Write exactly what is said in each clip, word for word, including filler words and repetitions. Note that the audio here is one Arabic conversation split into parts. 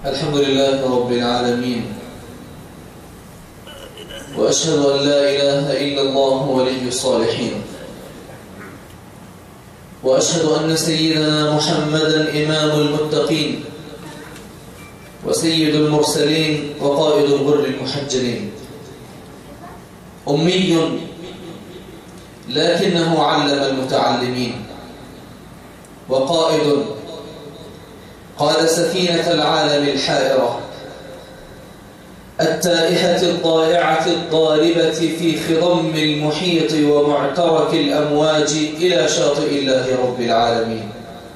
الحمد لله رب العالمين، وأشهد أن لا إله إلا الله ولي الصالحين، وأشهد أن سيدنا محمدًا إمام المتقين وسيد المرسلين وقائد الغر المحجلين، أمي لكنه علم المتعلمين، وقائد قاد سفينة العالم الحائرة التائهة الضائعة الضاربة في خضم المحيط ومعترك الأمواج إلى شاطئ الله رب العالمين.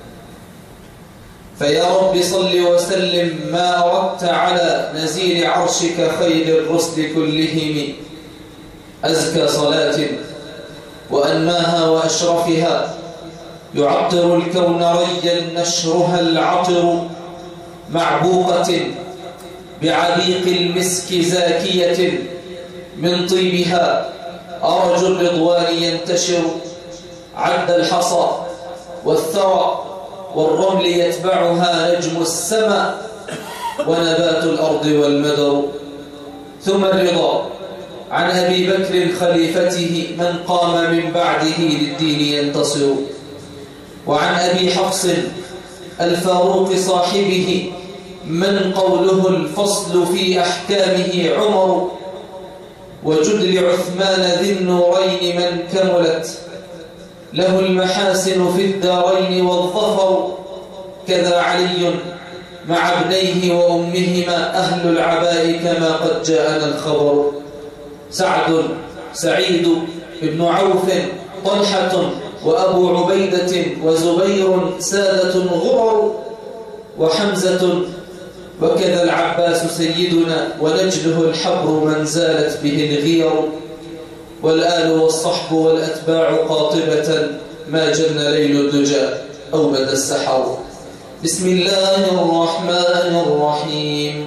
فيا رب صل وسلم ما أردت على نزيل عرشك خير الرسل كلهم أزكى صلاة وأنماها وأشرفها، يعطر الكون ريا نشرها العطر، معبوقة بعبيق المسك زاكية من طيبها أرج الرضوان ينتشر، عد الحصى والثرى والرمل يتبعها نجم السماء ونبات الأرض والمدر. ثم الرضا عن أبي بكر خليفته من قام من بعده للدين ينتصر، وعن أبي حفص الفاروق صاحبه من قوله الفصل في أحكامه عمر، وجد لعثمان ذي النورين من كملت له المحاسن في الدارين والظفر، كذا علي مع ابنيه وأمهما أهل العباء كما قد جاءنا الخبر. سعد سعيد بن عوف طلحة وأبو عبيدة وزبير سادة غرر، وحمزة وكذا العباس سيدنا ونجله الحبر من زالت به الغير، والآل والصحب والأتباع قاطبة ما جن ليل الدجى أو بدا السحر. بسم الله الرحمن الرحيم.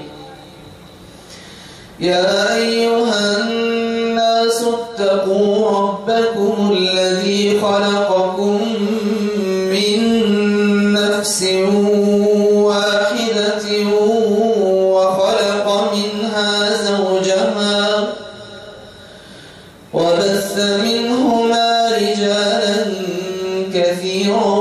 يا أيها الناس اتقوا ربكم الذي خلقكم من نفس واحدة وخلق منها زوجها وبث منهما رجالا كثيرا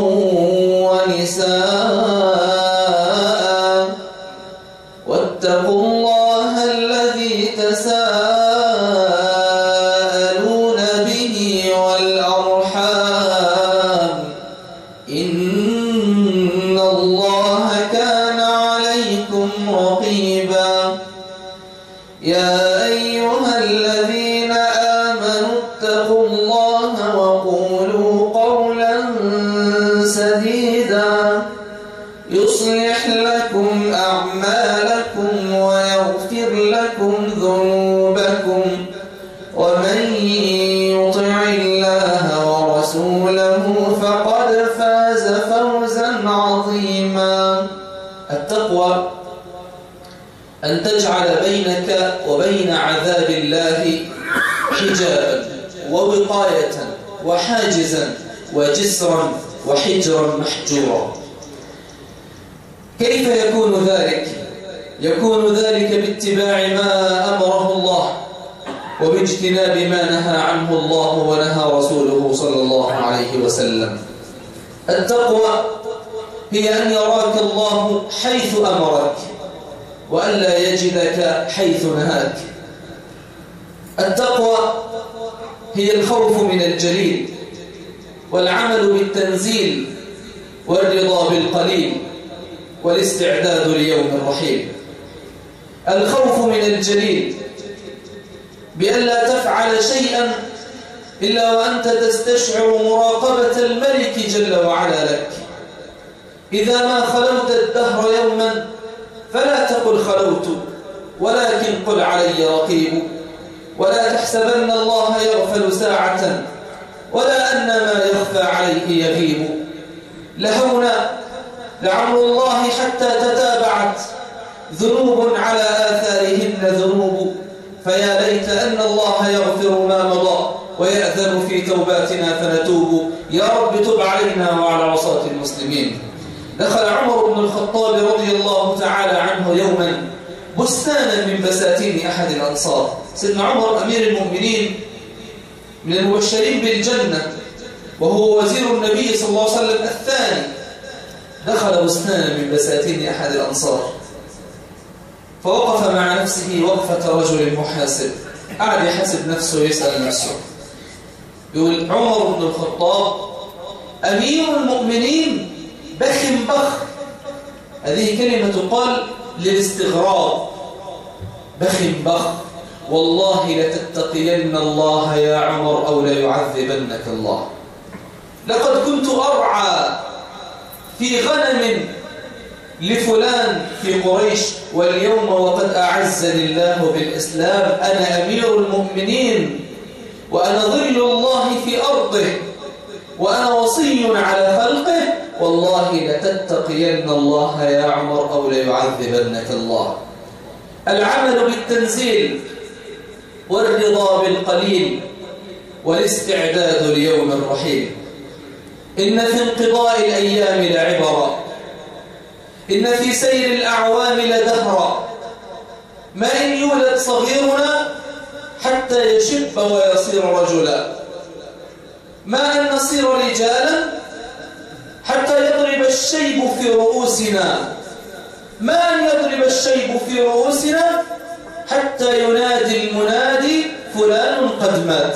ونساء، واتقوا الله الذي تساءلون به والأرحام إن الله كان عليكم رقيبا. يا أيها الذين آمنوا اتقوا الله وقولوا قولا سديدا يصلح لكم أعمالكم ويغفر لكم ذنوبكم، ومن يطع الله ورسوله فقد فاز فوزا عظيما. التقوى أن تجعل بينك وبين عذاب الله حجابا ووقاية وحاجزا وجسرا وحجرا محجورا. كيف يكون ذلك؟ يكون ذلك باتباع ما أمره الله وباجتناب ما نهى عنه الله ونهى رسوله صلى الله عليه وسلم. التقوى هي أن يراك الله حيث أمرك وألا يجدك حيث نهاك. التقوى هي الخوف من الجليل والعمل بالتنزيل والرضا بالقليل والاستعداد ليوم الرحيل. الخوف من الجليل بألا تفعل شيئا إلا وأنت تستشعر مراقبة الملك جل وعلا لك. إذا ما خلوت الدهر يوما فلا تقل خلوت، ولكن قل علي رقيب. ولا تحسبن الله يغفل ساعة ولا أن ما يخفى عليه يغيب. لهونا لعمر الله حتى تتابعت ذنوب على آثارهن ذنوب، فيا ليت أن الله يغفر ما مضى ويأذن في توباتنا فنتوب. يا رب تب علينا وعلى عصاة المسلمين. دخل عمر بن الخطاب رضي الله تعالى عنه يوما بستانا من بساتين أحد الأنصار. سيدنا عمر أمير المؤمنين من المبشرين بالجنة، وهو وزير النبي صلى الله عليه وسلم الثاني، دخل بستانا من بساتين أحد الأنصار، فوقف مع نفسه وقفة رجل محاسب، قعد يحاسب نفسه ويسأل نفسه، يقول عمر بن الخطاب أمير المؤمنين بخ بخ، هذه كلمة تقال للاستغراب، بخ بخ، والله لتتقين الله يا عمر أو ليعذبنك الله. لقد كنت أرعى في غنم لفلان في قريش، واليوم وقد أعزني الله بالإسلام أنا أمير المؤمنين وأنا ظل الله في أرضه وأنا وصي على خلقه، والله لتتقين الله يا عمر أو ليعذبنك الله. العمل بالتنزيل والرضا بالقليل والاستعداد ليوم الرحيل. إن في انقضاء الأيام لعبرا، إن في سير الأعوام لدهرا، ما إن يولد صغيرنا حتى يشب ويصير رجلا، ما أن نصير رجالا حتى يضرب الشيب في رؤوسنا، ما أن يضرب الشيب في رؤوسنا حتى ينادي المنادي فلان قد مات.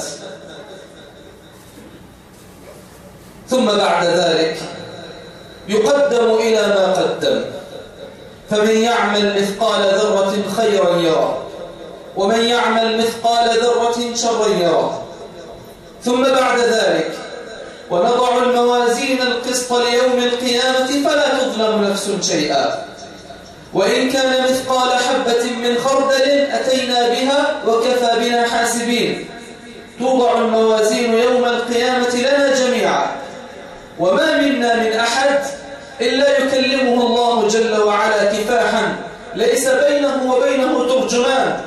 ثم بعد ذلك يقدم إلى ما قدم، فمن يعمل مثقال ذرة خيرا يرى، ومن يعمل مثقال ذرة شرا يرى. ثم بعد ذلك ونضع الموازين القسط ليوم القيامة فلا تظلم نفس شيئا، وإن كان مثقال حبة من خردل أتينا بها وكفى بنا حاسبين. توضع الموازين يوم القيامة لنا جميعا، وما منا من أحد إلا يكلمه الله جل وعلا كفاحا ليس بينه وبينه ترجمان.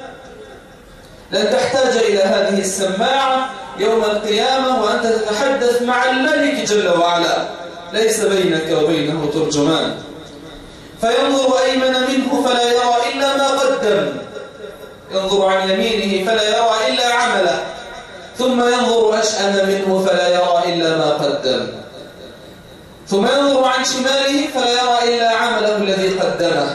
لن تحتاج إلى هذه السماعة يوم القيامة وأنت تتحدث مع الملك جل وعلا، ليس بينك وبينه ترجمان. فينظر أيمن منه فلا يرى إلا ما قدم، ينظر عن يمينه فلا يرى إلا عمله، ثم ينظر أشأم منه فلا يرى إلا ما قدم، ثم ينظر عن شماله فلا يرى إلا عمله الذي قدمه،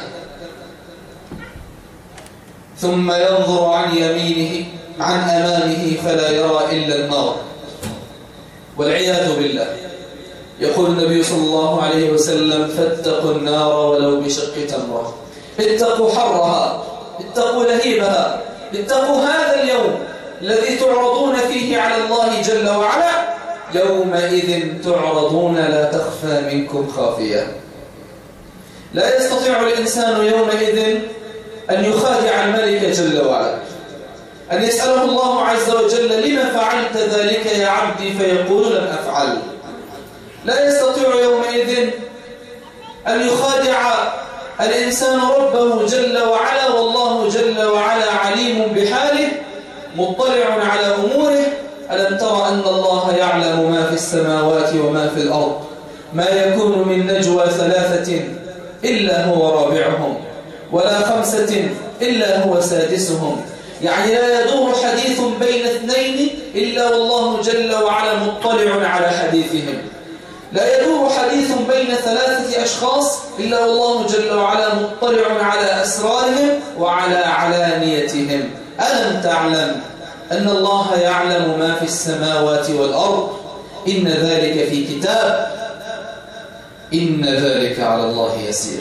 ثم ينظر عن يمينه عن أمامه فلا يرى إلا النار والعياذ بالله. يقول النبي صلى الله عليه وسلم فاتقوا النار ولو بشق تمرة، اتقوا حرها، اتقوا لهيبها، اتقوا هذا اليوم الذي تعرضون فيه على الله جل وعلا، يومئذ تعرضون لا تخفى منكم خافية. لا يستطيع الإنسان يومئذ أن يخادع الملك جل وعلا، أن يسأله الله عز وجل لما فعلت ذلك يا عبدي فيقول لم أفعل. لا يستطيع يومئذ أن يخادع الإنسان ربه جل وعلا، والله جل وعلا عليم بحاله مطلع على أموره. ألم تر أن الله يعلم ما في السماوات وما في الأرض، ما يكون من نجوى ثلاثة إلا هو رابعهم، ولا خمسة إلا هو سادسهم. يعني لا يدور حديث بين اثنين إلا والله جل وعلا مطلع على حديثهم، لا يدور حديث بين ثلاثة أشخاص إلا والله جل وعلا مطلع على أسرارهم وعلى علانيتهم. ألم تعلم أن الله يعلم ما في السماوات والأرض؟ إن ذلك في كتاب، إن ذلك على الله يسير.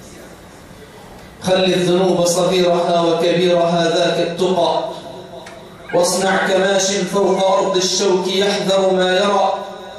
خل الذنوب صغيرها وكبيرها ذاك التقى، واصنع كماش فوق أرض الشوك يحذر ما يرى.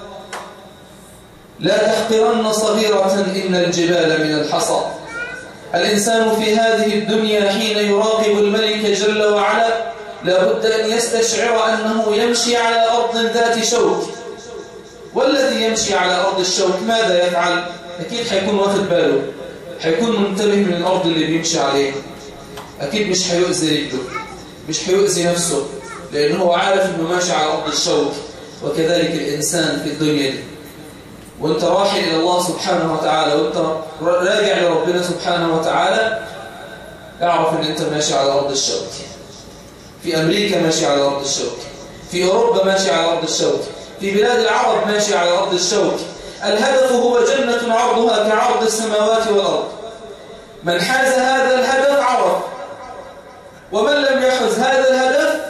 لا تحقرن صغيرة إن الجبال من الحصى. الإنسان في هذه الدنيا حين يراقب الملك جل وعلا لا بد أن يستشعر أنه يمشي على أرض ذات شوك، والذي يمشي على أرض الشوك ماذا يفعل؟ أكيد حيكون واخد باله، حيكون منتبه من الأرض اللي بيمشي عليه، أكيد مش حيؤذي رجله، مش حيؤذي نفسه، لأنه عارف أنه ماشي على أرض الشوك. وكذلك الإنسان في الدنيا دي وانت راحل إلى الله سبحانه وتعالى، وانت راجع لربنا سبحانه وتعالى، اعرف ان انت ماشي على أرض الشوك. في أمريكا ماشي على أرض الشوك، في أوروبا ماشي على أرض الشوك، في بلاد العرب ماشي على أرض الشوك. الهدف هو جنة عرضها كعرض السماوات والأرض. من حاز هذا الهدف عرف، ومن لم يحز هذا الهدف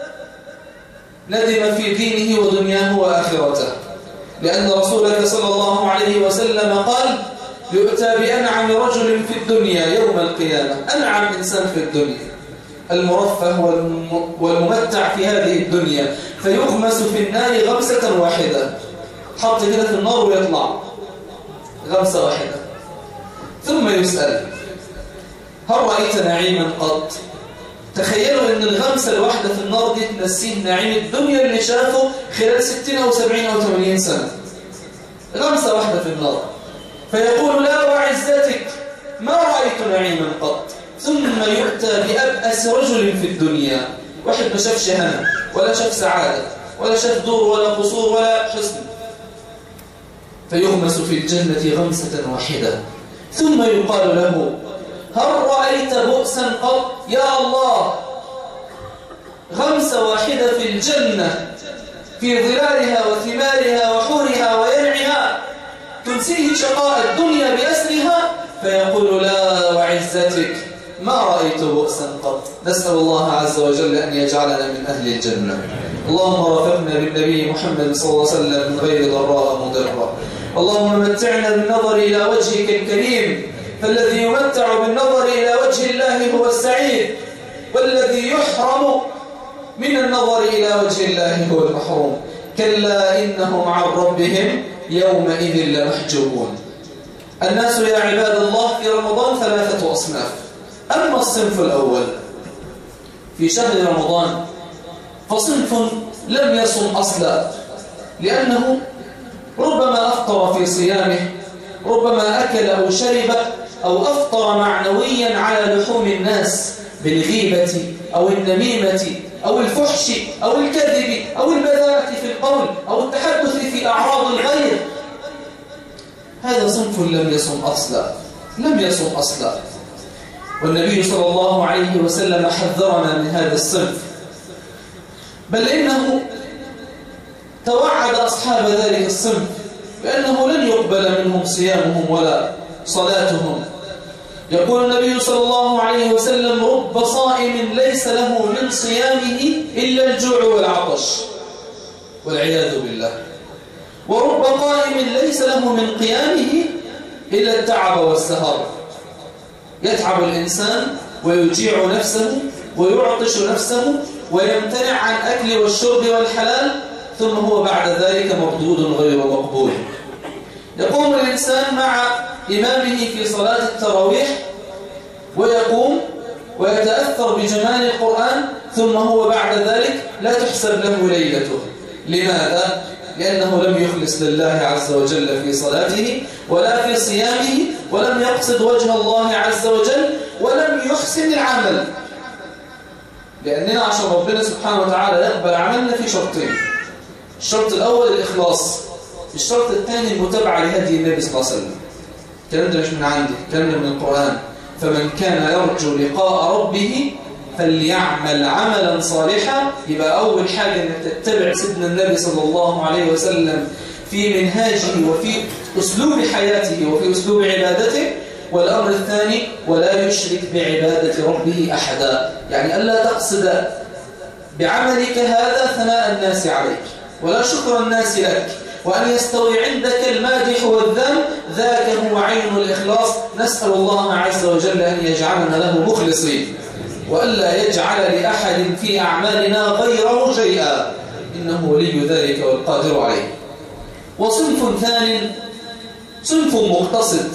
ندم في دينه ودنياه وآخرته. لأن رسولك صلى الله عليه وسلم قال: يؤتى بأنعم رجل في الدنيا يوم القيامة. أنعم إنسان في الدنيا، المرفه والممتع في هذه الدنيا، فيغمس في النار غمسة واحدة. حط كده في النار ويطلع غمسة واحدة، ثم يسأل: هل رأيت نعيما قط؟ تخيلوا ان الغمسة الواحدة في النار دي تنسيه نعيم الدنيا اللي شافه خلال ستين أو سبعين أو ثمانين سنة. غمسة واحدة في النار، فيقول: لا وعزتك ما رأيت نعيما قط. ثم يؤتى بأبأس رجل في الدنيا، واحد ما شافش هنا ولا شاف سعادة ولا شاف دور ولا قصور ولا حسن، فيغمس في الجنة غمسة واحدة. ثم يقال له: هل رأيت بؤسا قط؟ يا الله، غمسة واحدة في الجنة في ظلالها وثمارها وحورها وينعها تنسيه شقاء الدنيا بأسرها، فيقول: لا وعزتك ما رأيت بؤسا قط. نسأل الله عز وجل أن يجعلنا من أهل الجنة. اللهم رافقنا بالنبي محمد صلى الله عليه وسلم من غير ضراء مضرة. اللهم متعنا بالنظر إلى وجهك الكريم، فالذي يمتع بالنظر إلى وجه الله هو السعيد، والذي يحرم من النظر إلى وجه الله هو المحروم. كلا إنهم عن ربهم يومئذ لمحجوبون. الناس يا عباد الله في رمضان ثلاثة أصناف. أما الصنف الأول في شهر رمضان فصنف لم يصم أصلا، لأنه ربما أفطر في صيامه، ربما أكل أو شرب أو أفطر معنويا على لحوم الناس بالغيبة أو النميمة أو الفحش أو الكذب أو البذاءة في القول أو التحدث في أعراض الغير. هذا صنف لم يصم أصلا، لم يصم أصلا. والنبي صلى الله عليه وسلم حذرنا من هذا الصنف، بل إنه توعد أصحاب ذلك الصنف بأنه لن يقبل منهم صيامهم ولا صلاتهم. يقول النبي صلى الله عليه وسلم: رب صائم ليس له من صيامه إلا الجوع والعطش والعياذ بالله، ورب قائم ليس له من قيامه إلا التعب والسهر. يتعب الإنسان ويجيع نفسه ويعطش نفسه ويمتنع عن أكل والشرب والحلال، ثم هو بعد ذلك مردود غير مقبول. يقوم الإنسان مع إمامه في صلاة التراويح ويقوم ويتأثر بجمال القرآن، ثم هو بعد ذلك لا تحسب له ليلته. لماذا؟ لأنه لم يخلص لله عز وجل في صلاته ولا في صيامه، ولم يقصد وجه الله عز وجل، ولم يحسن العمل. لأننا عشان ربنا سبحانه وتعالى يقبل عملنا في شرطين: الشرط الأول الإخلاص، الشرط الثاني المتابعة لهدي النبي صلى الله عليه وسلم. الكلام ده مش من عندي، الكلام ده من القرآن. فمن كان يرجو لقاء ربه فليعمل عملا صالحا. يبقى أول حاجة أنك تتبع سيدنا النبي صلى الله عليه وسلم في منهاجه وفي أسلوب حياته وفي أسلوب عبادته. والأمر الثاني: ولا يشرك بعبادة ربه أحدا، يعني ألا تقصد بعملك هذا ثناء الناس عليك ولا شكر الناس لك، وأن يستوي عندك المادح والذم، ذاك هو عين الإخلاص. نسأل الله عز وجل أن يجعلنا له مخلصين، وألا يجعل لأحد في أعمالنا غيره شيئا، إنه ولي ذلك والقادر عليه. وصنف ثاني صنف مقتصد،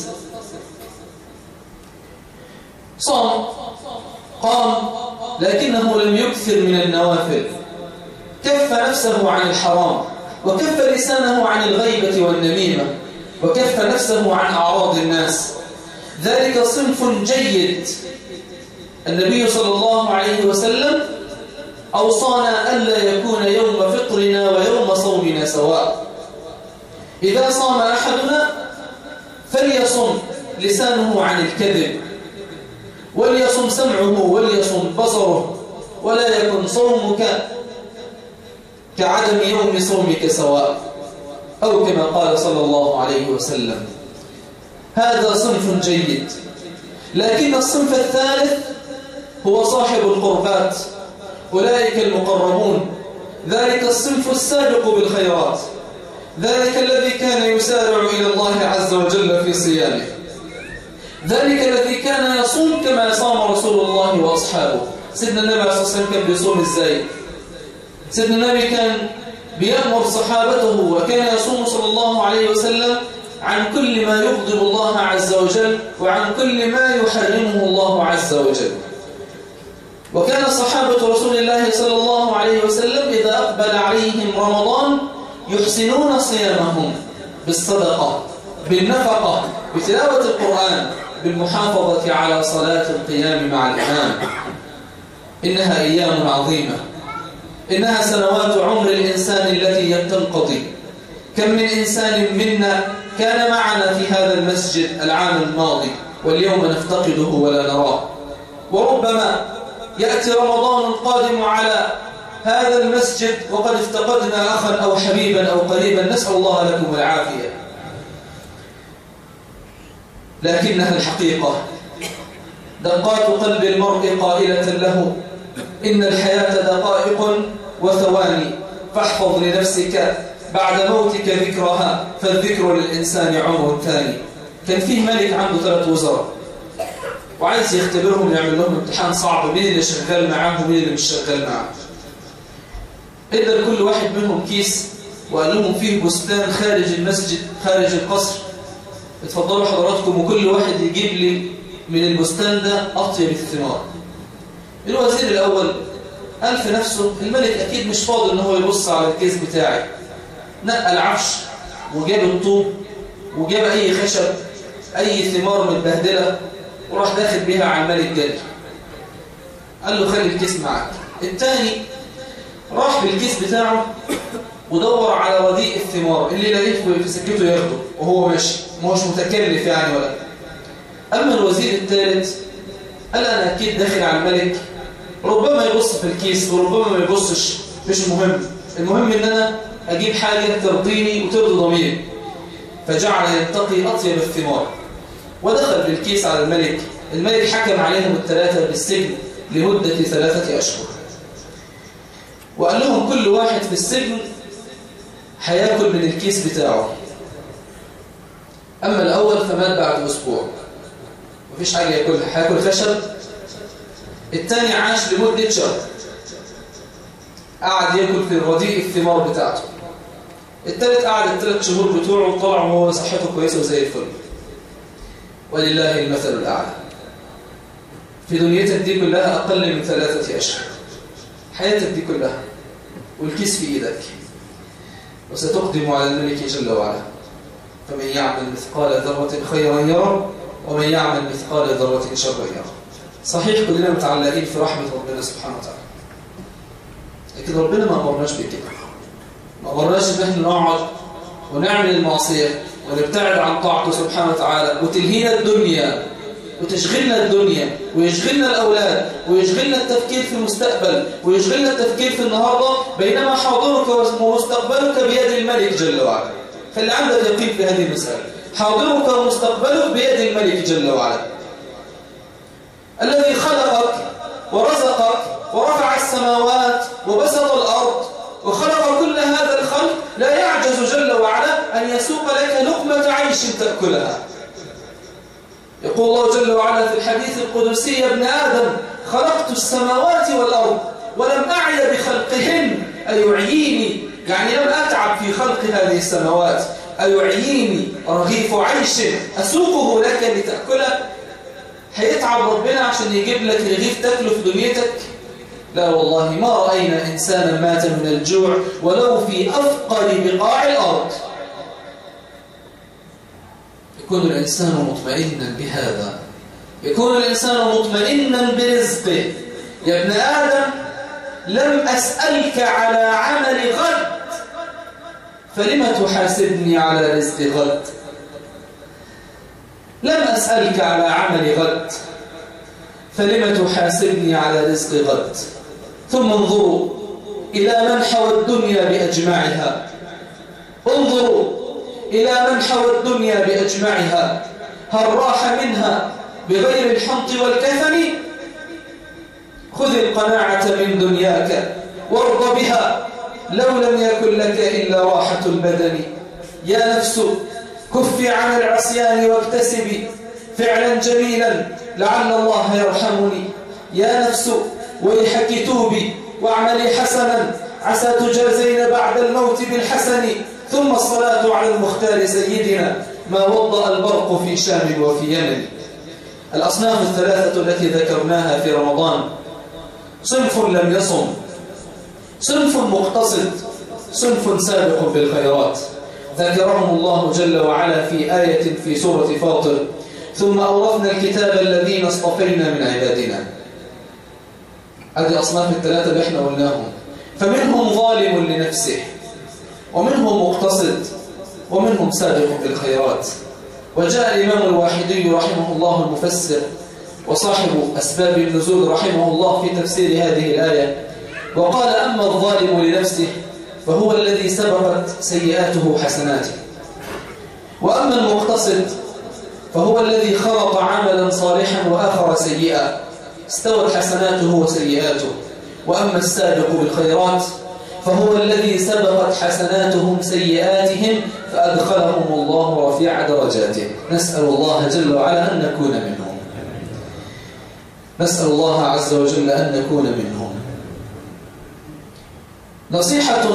صام قام لكنه لم يكثر من النوافل، كف نفسه عن الحرام، وكف لسانه عن الغيبة والنميمة، وكف نفسه عن أعراض الناس. ذلك صنف جيد. النبي صلى الله عليه وسلم أوصانا ألا يكون يوم فطرنا ويوم صومنا سواء. إذا صام أحدنا فليصم لسانه عن الكذب، وليصم سمعه، وليصم بصره، ولا يكن صومك كعدم يوم صومك سواء، أو كما قال صلى الله عليه وسلم. هذا صنف جيد. لكن الصنف الثالث هو صاحب القربات، أولئك المقربون، ذلك الصنف السابق بالخيرات، ذلك الذي كان يسارع إلى الله عز وجل في صيامه، ذلك الذي كان يصوم كما صام رسول الله وأصحابه. سيدنا النبي عليه الصلاة والسلام كان بيصوم إزاي؟ سيدنا النبي كان بيأمر صحابته وكان يصوم صلى الله عليه وسلم عن كل ما يغضب الله عز وجل وعن كل ما يحرمه الله عز وجل. وكان صحابة رسول الله صلى الله عليه وسلم إذا أقبل عليهم رمضان يحسنون صيامهم بالصدقة، بالنفقة، بتلاوة القرآن، بالمحافظة على صلاة القيام مع الإمام. إنها أيام عظيمة، إنها سنوات عمر الإنسان التي تنقضي. كم من إنسان منا كان معنا في هذا المسجد العام الماضي واليوم نفتقده ولا نراه، وربما يأتي رمضان القادم على هذا المسجد وقد افتقدنا أخا أو حبيبا أو قريبا، نسأل الله لكم العافية. لكنها الحقيقة، دقات قلب المرء قائلة له إن الحياة دقائق وثواني، فاحفظ لنفسك بعد موتك ذكرها، فالذكر للإنسان عمر ثاني. كان فيه ملك عنده ثلاث وزراء وعايز يختبرهم، يعمل لهم امتحان صعب، مين اللي شغال معاه ومين اللي مش شغال معاه. ادى لكل واحد منهم كيس وقال لهم فيه بستان خارج المسجد خارج القصر، اتفضلوا حضراتكم وكل واحد يجيب لي من البستان ده أطيب الثمار. الوزير الأول قال في نفسه الملك أكيد مش فاضي إن هو يبص على الكيس بتاعي، نقى العفش وجاب الطوب وجاب أي خشب، أي ثمار متبهدلة، وراح داخل بيها على الملك جري. قال له خلي الكيس معك. الثاني راح بالكيس بتاعه ودور على رديء الثمار اللي لقيته في سكته ياخده وهو ماشي، ما هوش متكلف يعني ولا. أما الوزير الثالث قال أنا أكيد داخل على الملك، ربما يبص في الكيس وربما ما يبصش، مش مهم، المهم إن أنا أجيب حاجة ترضيني وترضي ضميري. فجعل ينتقي أطيب الثمار ودخل بالكيس على الملك. الملك حكم عليهم الثلاثة بالسجن لمدة ثلاثة أشهر، وقال لهم كل واحد في السجن هياكل من الكيس بتاعه. أما الأول فمات بعد أسبوع، مفيش حاجة ياكلها، هياكل خشب. الثاني عاش لمدة شهر، قعد ياكل في رديء الثمار بتاعته. الثالث قعد الثلاث شهور بتوعه وطلع وهو صحته كويسة وزي الفل. ولله المثل الأعلى. في دنيتك دي كلها أقل من ثلاثة أشهر، حياتك دي كلها والكيس في إيدك، وستقدم على الملك جل وعلا. فمن يعمل مثقال ذرة خيرا يرى ومن يعمل مثقال ذرة شرا يرى. صحيح كلنا متعلقين في رحمة ربنا سبحانه وتعالى، لكن ربنا ما أمرناش بكده، ما أمرناش إن احنا نقعد ونعمل المعصية ونبتعد عن طاعته سبحانه وتعالى وتلهينا الدنيا وتشغلنا الدنيا ويشغلنا الأولاد ويشغلنا التفكير في المستقبل ويشغلنا التفكير في النهاردة، بينما حاضرك ومستقبلك بيد الملك جل وعلا. خلي عندك يقين في هذه المسألة، حاضرك ومستقبلك بيد الملك جل وعلا، الذي خلقك ورزقك ورفع السماوات وبسط الأرض وخلق كل هذا الخلق، لا يعجز جل وعلا أن يسوق لك لقمة عيش تأكلها. يقول الله جل وعلا في الحديث القدسي يا ابن آدم خلقت السماوات والأرض ولم أعي بخلقهن، أيعييني يعني لم أتعب في خلق هذه السماوات، أيعييني رغيف عيش أسوقه لك لتأكله. هيتعب ربنا عشان يجيب لك رغيف تاكله في دنيتك؟ لا والله، ما رأينا إنسانا مات من الجوع ولو في أفقر بقاع الأرض. يكون الإنسان مطمئنا بهذا، يكون الإنسان مطمئنا برزقه. يا ابن آدم لم أسألك على عمل غد فلم تحاسبني على رزق غد؟ لم أسألك على عمل غد، فلم تحاسبني على رزق غد؟ ثم انظروا إلى من حوى الدنيا بأجمعها، انظروا إلى من حوى الدنيا بأجمعها، هل راح منها بغير الحنط والكفن؟ خذ القناعة من دنياك وارض بها، لو لم يكن لك إلا راحة البدن. يا نفس كفي عن العصيان واكتسبي فعلا جميلا لعل الله يرحمني. يا نفس ويحك توبي واعملي حسنا عسى تجازين بعد الموت بالحسن. ثم الصلاة على المختار سيدنا ما وضأ البرق في شام وفي يمن. الأصناف الثلاثة التي ذكرناها في رمضان: صنف لم يصم، صنف مقتصد، صنف سابق بالخيرات، ذكرهم الله جل وعلا في آية في سورة فاطر: ثم أورثنا الكتاب الذين اصطفينا من عبادنا. هذه أصناف الثلاثة اللي احنا قلناهم. فمنهم ظالم لنفسه، ومنهم مقتصد، ومنهم سابق بالخيرات. وجاء الإمام الواحدي رحمه الله المفسر وصاحب أسباب النزول رحمه الله في تفسير هذه الآية وقال: أما الظالم لنفسه فهو الذي سبقت سيئاته حسناته، وأما المقتصد فهو الذي خلط عملا صالحا وآخر سيئا استوت حسناته وسيئاته، وأما السابق بالخيرات فهو الذي سبقت حسناتهم سيئاتهم فأدخلهم الله رفيع درجاته. نسأل الله جل وعلا أن نكون منهم، نسأل الله عز وجل أن نكون منهم. نصيحة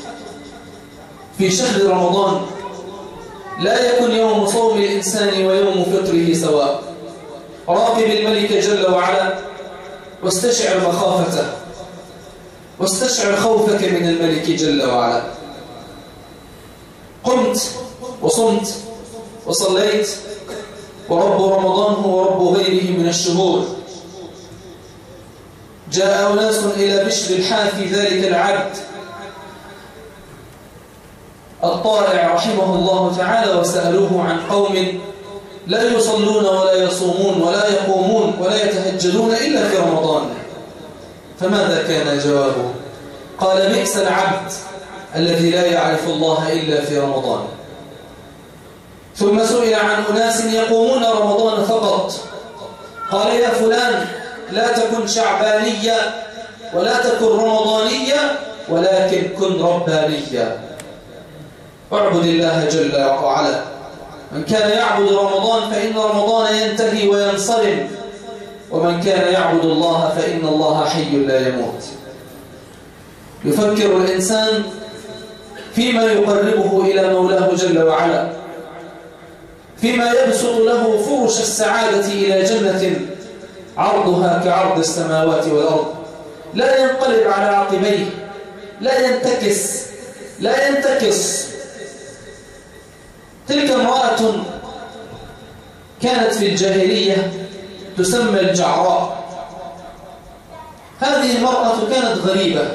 في شهر رمضان: لا يكن يوم صوم الإنسان ويوم فطره سواء. راقب الملك جل وعلا واستشعر مخافته، واستشعر خوفك من الملك جل وعلا. قمت وصمت وصليت، ورب رمضان هو رب غيره من الشهور. جاء أناس إلى بشر الحافي ذلك العبد الطائع رحمه الله تعالى وسألوه عن قوم لا يصلون ولا يصومون ولا يقومون ولا يتهجدون إلا في رمضان، فماذا كان جوابه؟ قال: بئس العبد الذي لا يعرف الله إلا في رمضان. ثم سئل عن أناس يقومون رمضان فقط، قال: يا فلان لا تكن شعبانيا ولا تكن رمضانيا ولكن كن ربانيا. اعبد الله جل وعلا. من كان يعبد رمضان فإن رمضان ينتهي وينصرم، ومن كان يعبد الله فإن الله حي لا يموت. يفكر الإنسان فيما يقربه إلى مولاه جل وعلا، فيما يبسط له فرش السعادة إلى جنة عرضها كعرض السماوات والأرض، لا ينقلب على عقبيه، لا ينتكس لا ينتكس. تلك امرأة كانت في الجاهلية تسمى الجعراء. هذه المرأة كانت غريبة،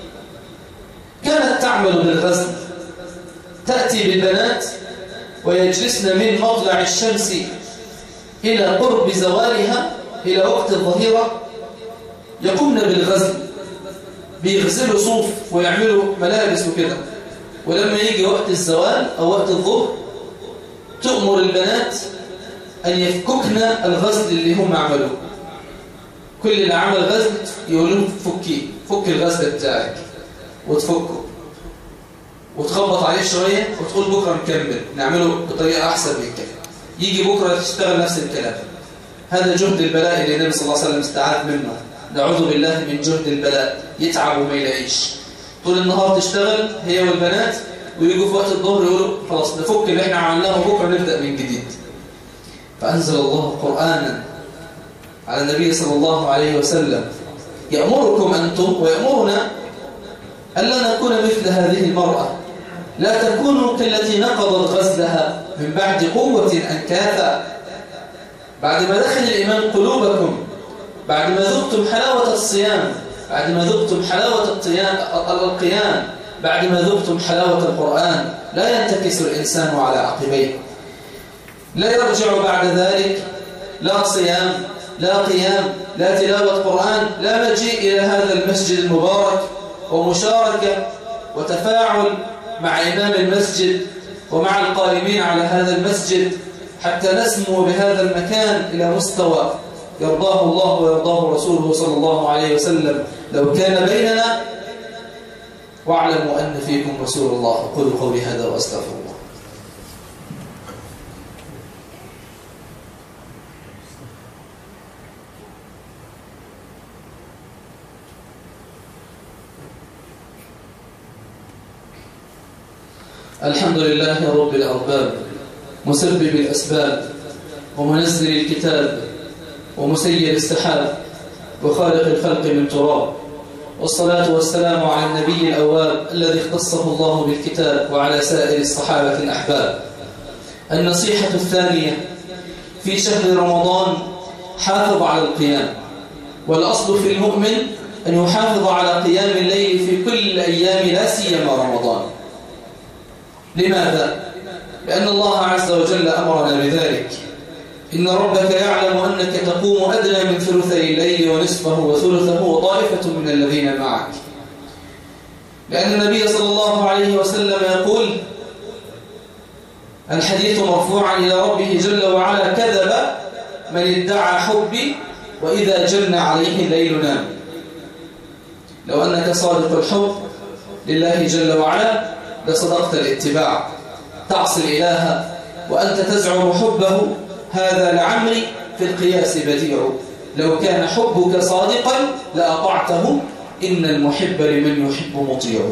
كانت تعمل بالغزل، تأتي بالبنات ويجلسن من مطلع الشمس إلى قرب زوالها إلى وقت الظهيرة، يقومن بالغزل، بيغزلوا صوف ويعملوا ملابس وكده، ولما يجي وقت الزوال أو وقت الظهر تؤمر البنات أن يفككن الغزل اللي هم عملوه. كل اللي عمل غزل يقولون فكي فك الغزل بتاعك، وتفكه وتخبط عليه شوية وتقول بكرة نكمل نعمله بطريقة أحسن من كده، يجي بكرة تشتغل نفس الكلام. هذا جهد البلاء اللي النبي صلى الله عليه وسلم استعاذ منه. نعوذ بالله من جهد البلاء، يتعب وما يلاقيش، طول النهار تشتغل هي والبنات، ويجوا في وقت الظهر يقولوا خلاص نفك اللي احنا عملناه وبكرة نبدأ من جديد. فأنزل الله قرآنا على النبي صلى الله عليه وسلم يأمركم أنتم ويأمرنا ألا نكون مثل هذه المرأة، لا تكونوا كالتي نقضت غزلها من بعد قوة أنكاثا. بعد ما دخل الإيمان قلوبكم، بعد ما ذقتم حلاوة الصيام، بعد ما ذقتم حلاوة القيام، بعدما ذقتم حلاوة القرآن لا ينتكس الإنسان على عقبيه، لا يرجع بعد ذلك لا صيام لا قيام لا تلاوة قرآن لا مجيء إلى هذا المسجد المبارك ومشاركة وتفاعل مع إمام المسجد ومع القائمين على هذا المسجد حتى نسمو بهذا المكان إلى مستوى يرضاه الله ويرضاه رسوله صلى الله عليه وسلم لو كان بيننا. واعلموا أن فيكم رسول الله. قولوا قولي هذا وأستغفر الله. الحمد لله رب الأرباب مسبب الأسباب ومنزل الكتاب ومسير السحاب وخالق الخلق من تراب، والصلاة والسلام على النبي الأواب الذي اختصه الله بالكتاب وعلى سائر الصحابة الأحباب. النصيحة الثانية في شهر رمضان: حافظ على القيام. والأصل في المؤمن أن يحافظ على قيام الليل في كل الأيام لا سيما رمضان. لماذا؟ لأن الله عز وجل أمرنا بذلك. إن ربك يعلم أنك تقوم أدنى من ثلثي الليل ونصفه وثلثه وطائفة من الذين معك. لأن النبي صلى الله عليه وسلم يقول الحديث مرفوعا إلى ربه جل وعلا: كذب من ادعى حبي وإذا جن عليه الليل نام. لو أنك صادق الحب لله جل وعلا لصدقت الاتباع، تعصي الإله وأنت تزعم حبه، هذا لعمري في القياس بديع. لو كان حبك صادقا لأطعته، إن المحب لمن يحب مطيع.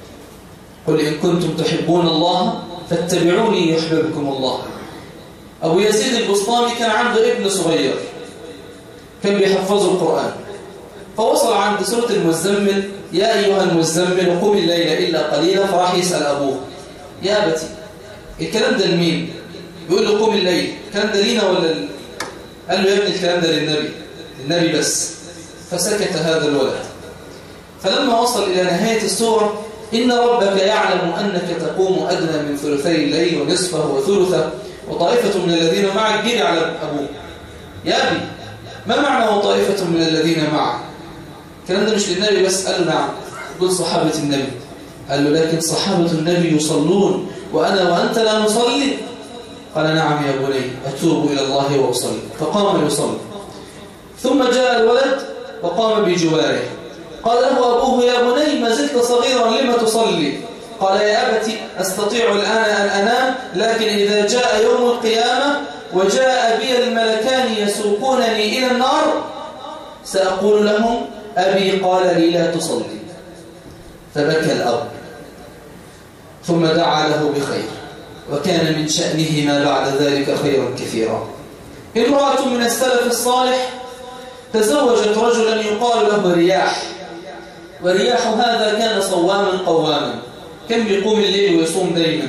قل إن كنتم تحبون الله فاتبعوني يحببكم الله. أبو يزيد البسطامي كان عنده ابن صغير كان بيحفظه القرآن، فوصل عند سورة المزمل: يا أيها المزمل قم الليل إلا قليلا. فراح يسأل أبوه: يا أبتي الكلام ده لمين؟ يقول له: قم الليل. الكلام ده لينا ولا ل... قال له: يا ابني الكلام ده للنبي، النبي بس. فسكت هذا الولد. فلما وصل إلى نهاية السورة: إن ربك يعلم أنك تقوم أدنى من ثلثي الليل ونصفه وثلثه وطائفة من الذين معك، جري على أبوه: يا أبي ما معنى وطائفة من الذين معك؟ الكلام ده مش للنبي بس. قال له: نعم. دول صحابة النبي. قال له: لكن صحابة النبي يصلون وأنا وأنت لا نصلي. قال: نعم يا بني، أتوب إلى الله وأصلي. فقام يصلي. ثم جاء الولد وقام بجواره. قال له أبوه: يا بني ما زلت صغيرا لما تصلي؟ قال: يا أبت أستطيع الآن أن أنام، لكن إذا جاء يوم القيامة وجاء بي الملكان يسوقونني إلى النار سأقول لهم: أبي قال لي لا تصلي. فبكى الأب ثم دعا له بخير، وكان من شأنهما بعد ذلك خيرا كثيرا. امرأة من السلف الصالح تزوجت رجلا يقال له رياح، ورياح هذا كان صواما قواما، كان بيقوم الليل ويصوم دائما،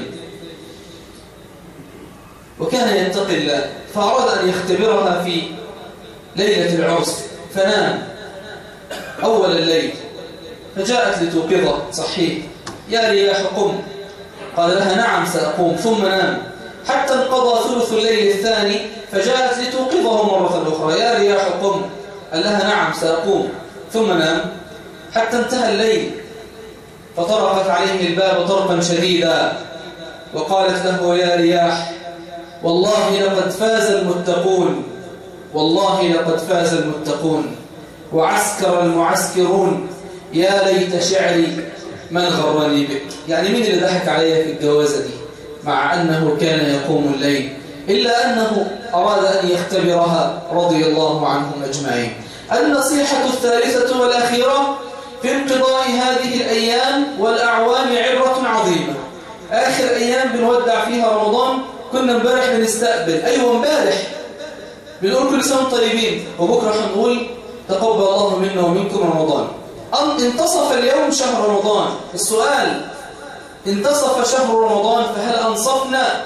وكان يتقي الله. فأراد أن يختبرها في ليلة العرس، فنام أول الليل، فجاءت لتوقظه: صحيح يا رياح قم. قال لها: نعم سأقوم. ثم نام حتى انقضى ثلث الليل الثاني، فجاءت لتوقظه مرة أخرى: يا رياح قم. قال لها: نعم سأقوم. ثم نام حتى انتهى الليل، فطرقت عليه الباب طرقا شديدا وقالت له: يا رياح والله لقد فاز المتقون، والله لقد فاز المتقون وعسكر المعسكرون، يا ليت شعري من غرني بك. يعني مين اللي ضحك عليها في الجوازة دي مع أنه كان يقوم الليل؟ إلا أنه أراد أن يختبرها رضي الله عنهم أجمعين. النصيحة الثالثة والأخيرة: في انقضاء هذه الأيام والأعوام عبرة عظيمة. آخر أيام بنودع فيها رمضان، كنا امبارح بنستقبل، أيوة امبارح بنقول كل سنة طيبين، وبكرة هنقول تقبل الله منا ومنكم رمضان. انتصف اليوم شهر رمضان. السؤال: انتصف شهر رمضان، فهل أنصفنا؟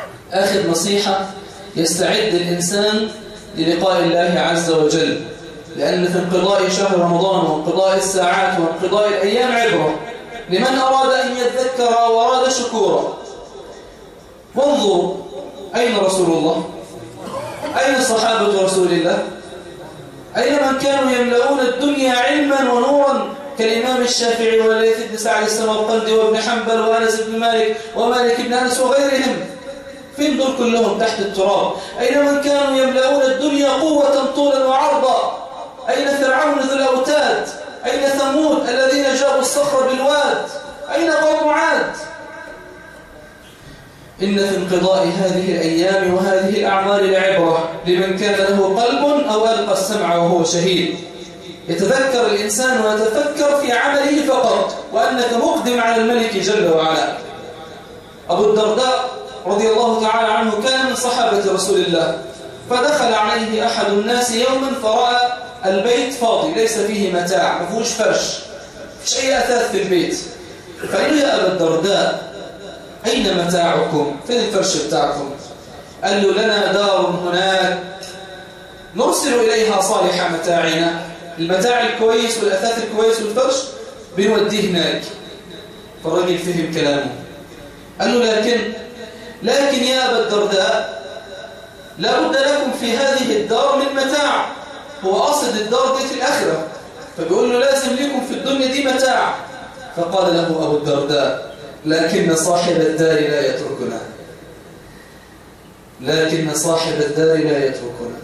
آخر نصيحة: يستعد الإنسان للقاء الله عز وجل، لأن في انقضاء شهر رمضان وانقضاء الساعات وانقضاء الأيام عبرة لمن أراد أن يتذكر أو أراد شكورا. وانظروا أين رسول الله؟ أين صحابة رسول الله؟ أين من كانوا يملؤون الدنيا علما ونورا كالإمام الشافعي والليث بن سعد السمرقندي وابن حنبل وأنس بن مالك ومالك بن أنس وغيرهم؟ فين دول كلهم تحت التراب؟ أين من كانوا يملؤون الدنيا قوة طولا وعرضا؟ أين فرعون ذو الأوتاد؟ أين ثمود الذين جابوا الصخر بالواد؟ أين قوم عاد؟ إن في انقضاء هذه الأيام وهذه الأعمال لعبرة لمن كان له قلب أو ألقى السمع وهو شهيد. يتذكر الإنسان ويتفكر في عمله فقط وأنك مقدم على الملك جل وعلا. أبو الدرداء رضي الله تعالى عنه كان من صحابة رسول الله، فدخل عليه أحد الناس يوما فرأى البيت فاضي ليس فيه متاع، ما فيهوش فرش، مفيش أي أثاث في البيت. فقال له يا أبا الدرداء أين متاعكم؟ فين الفرش بتاعكم؟ قال له لنا دار هناك نرسل إليها صالح متاعنا، المتاع الكويس والأثاث الكويس والفرش بنوديه هناك. فالرجل فهم كلامه، قال له لكن لكن يا أبا الدرداء لا بد لكم في هذه الدار من متاع. هو قصد الدار دي في الآخرة، فبيقول له لازم لكم في الدنيا دي متاع. فقال له أبو الدرداء لكن صاحب الدار لا يتركنا، لكن صاحب الدار لا يتركنا.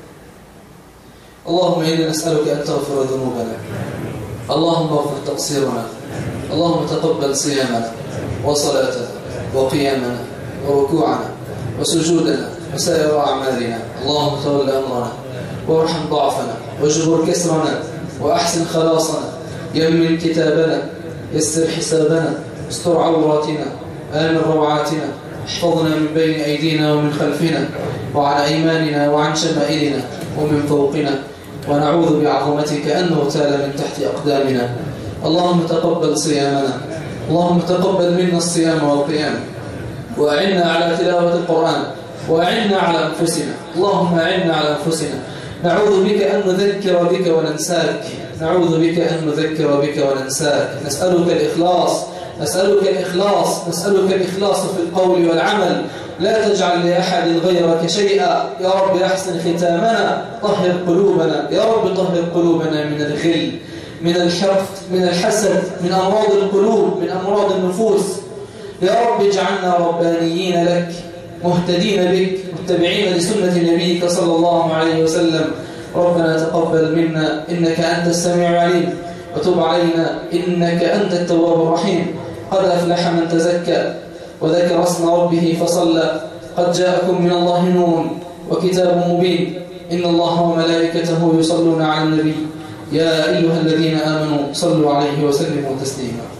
اللهم إنا نسألك أن تغفر ذنوبنا، اللهم اغفر تقصيرنا، اللهم تقبل صيامنا وصلاتنا وقيامنا وركوعنا وسجودنا وسائر أعمالنا. اللهم تول أمرنا وارحم ضعفنا واجبر كسرنا وأحسن خلاصنا، يمن كتابنا، يسر حسابنا، استر عوراتنا، آمن روعاتنا، احفظنا من بين أيدينا ومن خلفنا وعن أيماننا وعن شمائلنا ومن فوقنا، ونعوذ بعظمتك أن نغتال من تحت أقدامنا. اللهم تقبل صيامنا، اللهم تقبل منا الصيام والقيام، وأعنا على تلاوة القرآن، وأعنا على أنفسنا. اللهم أعنا على أنفسنا، نعوذ بك أن نذكر بك وننساك، نعوذ بك أن نذكر بك وننساك. نسألك الإخلاص، نسألك الإخلاص، نسألك الإخلاص في القول والعمل. لا تجعل لأحد غيرك شيئا. يا رب أحسن ختامنا، طهر قلوبنا، يا رب طهر قلوبنا من الغل، من الحقد، من الحسد، من أمراض القلوب، من أمراض النفوس. يا رب اجعلنا ربانيين لك، مهتدين بك، متبعين لسنة نبيك صلى الله عليه وسلم. ربنا تقبل منا إنك أنت السميع العليم، وتب علينا إنك أنت التواب الرحيم. قد أفلح من تزكى وذكر اسم ربه فصلى. قد جاءكم من الله نور وكتاب مبين. إن الله وملائكته يصلون على النبي يا أيها الذين آمنوا صلوا عليه وسلموا تسليما.